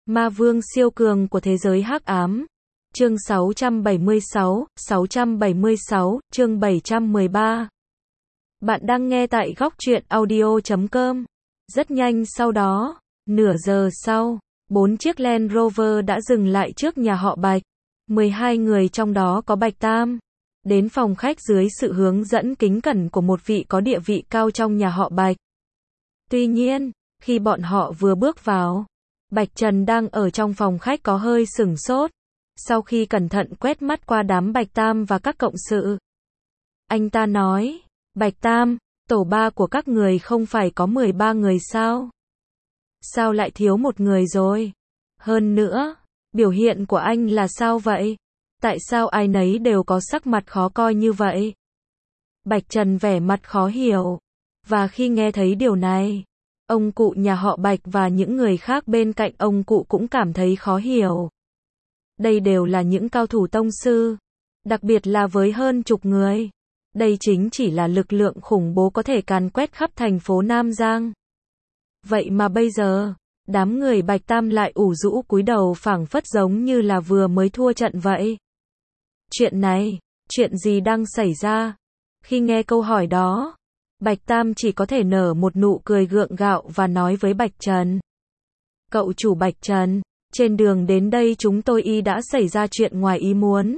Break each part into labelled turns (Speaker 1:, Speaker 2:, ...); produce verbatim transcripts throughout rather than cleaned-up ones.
Speaker 1: Ma vương siêu cường của thế giới hắc ám. Chương sáu trăm bảy mươi sáu, sáu trăm bảy mươi sáu, chương bảy trăm mười ba. Bạn đang nghe tại góc truyện audio chấm com. Rất nhanh sau đó, nửa giờ sau, bốn chiếc Land Rover đã dừng lại trước nhà họ Bạch. mười hai người trong đó có Bạch Tam. Đến phòng khách dưới sự hướng dẫn kính cẩn của một vị có địa vị cao trong nhà họ Bạch. Tuy nhiên, khi bọn họ vừa bước vào, Bạch Trần đang ở trong phòng khách có hơi sửng sốt. Sau khi cẩn thận quét mắt qua đám Bạch Tam và các cộng sự, anh ta nói, Bạch Tam, tổ ba của các người không phải có mười ba người sao? Sao lại thiếu một người rồi? Hơn nữa, biểu hiện của anh là sao vậy? Tại sao ai nấy đều có sắc mặt khó coi như vậy? Bạch Trần vẻ mặt khó hiểu. Và khi nghe thấy điều này, ông cụ nhà họ Bạch và những người khác bên cạnh ông cụ cũng cảm thấy khó hiểu. Đây đều là những cao thủ tông sư, đặc biệt là với hơn chục người. Đây chính chỉ là lực lượng khủng bố có thể càn quét khắp thành phố Nam Giang. Vậy mà bây giờ, đám người Bạch Tam lại ủ rũ cúi đầu phảng phất giống như là vừa mới thua trận vậy. Chuyện này, chuyện gì đang xảy ra? Khi nghe câu hỏi đó, Bạch Tam chỉ có thể nở một nụ cười gượng gạo và nói với Bạch Trần. Cậu chủ Bạch Trần, trên đường đến đây chúng tôi y đã xảy ra chuyện ngoài ý muốn.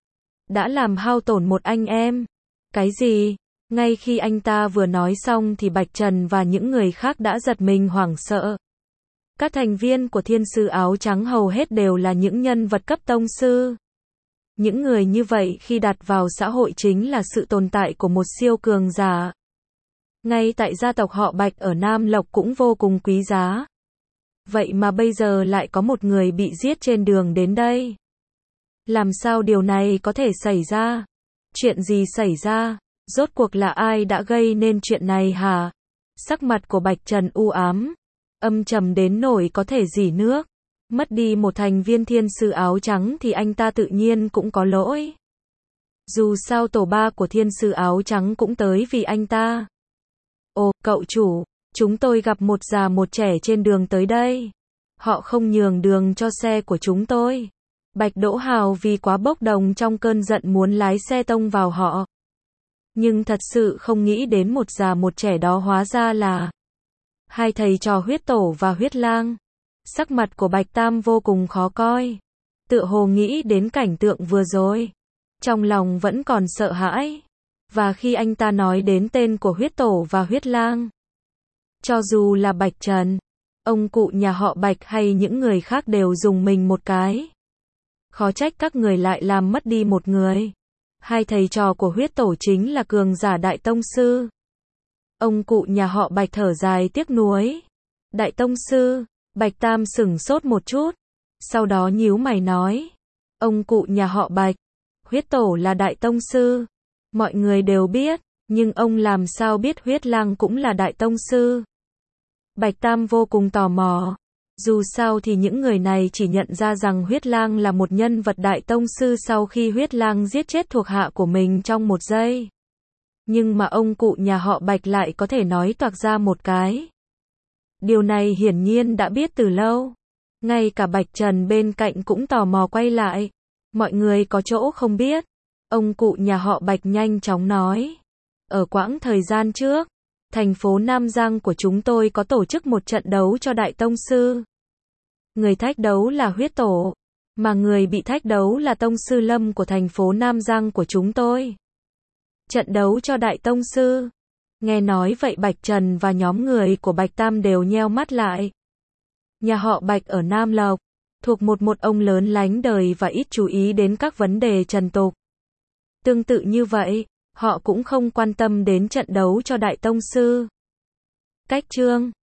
Speaker 1: Đã làm hao tổn một anh em. Cái gì? Ngay khi anh ta vừa nói xong thì Bạch Trần và những người khác đã giật mình hoảng sợ. Các thành viên của Thiên Sư Áo Trắng hầu hết đều là những nhân vật cấp tông sư. Những người như vậy khi đặt vào xã hội chính là sự tồn tại của một siêu cường giả. Ngay tại gia tộc họ Bạch ở Nam Lộc cũng vô cùng quý giá. Vậy mà bây giờ lại có một người bị giết trên đường đến đây. Làm sao điều này có thể xảy ra? Chuyện gì xảy ra? Rốt cuộc là ai đã gây nên chuyện này hả? Sắc mặt của Bạch Trần u ám, âm trầm đến nỗi có thể rỉ nước. Mất đi một thành viên Thiên Sư Áo Trắng thì anh ta tự nhiên cũng có lỗi. Dù sao tổ ba của Thiên Sư Áo Trắng cũng tới vì anh ta. Ồ, cậu chủ, chúng tôi gặp một già một trẻ trên đường tới đây. Họ không nhường đường cho xe của chúng tôi. Bạch Đỗ Hào vì quá bốc đồng trong cơn giận muốn lái xe tông vào họ. Nhưng thật sự không nghĩ đến một già một trẻ đó hóa ra là hai thầy trò Huyết Tổ và Huyết Lang. Sắc mặt của Bạch Tam vô cùng khó coi. Tựa hồ nghĩ đến cảnh tượng vừa rồi, trong lòng vẫn còn sợ hãi. Và khi anh ta nói đến tên của Huyết Tổ và Huyết Lang, cho dù là Bạch Trần, ông cụ nhà họ Bạch hay những người khác đều dùng mình một cái. Khó trách các người lại làm mất đi một người. Hai thầy trò của Huyết Tổ chính là cường giả đại tông sư. Ông cụ nhà họ Bạch thở dài tiếc nuối. Đại tông sư? Bạch Tam sửng sốt một chút, sau đó nhíu mày nói. Ông cụ nhà họ Bạch, Huyết Tổ là đại tông sư. Mọi người đều biết, nhưng ông làm sao biết Huyết Lang cũng là đại tông sư? Bạch Tam vô cùng tò mò. Dù sao thì những người này chỉ nhận ra rằng Huyết Lang là một nhân vật đại tông sư sau khi Huyết Lang giết chết thuộc hạ của mình trong một giây. Nhưng mà ông cụ nhà họ Bạch lại có thể nói toạc ra một cái. Điều này hiển nhiên đã biết từ lâu. Ngay cả Bạch Trần bên cạnh cũng tò mò quay lại. Mọi người có chỗ không biết. Ông cụ nhà họ Bạch nhanh chóng nói. Ở quãng thời gian trước, thành phố Nam Giang của chúng tôi có tổ chức một trận đấu cho đại tông sư. Người thách đấu là Huyết Tổ, mà người bị thách đấu là tông sư Lâm của thành phố Nam Giang của chúng tôi. Trận đấu cho đại tông sư. Nghe nói vậy Bạch Trần và nhóm người của Bạch Tam đều nheo mắt lại. Nhà họ Bạch ở Nam Lộc, thuộc một một ông lớn lánh đời và ít chú ý đến các vấn đề trần tục. Tương tự như vậy, họ cũng không quan tâm đến trận đấu cho đại tông sư. Cách chương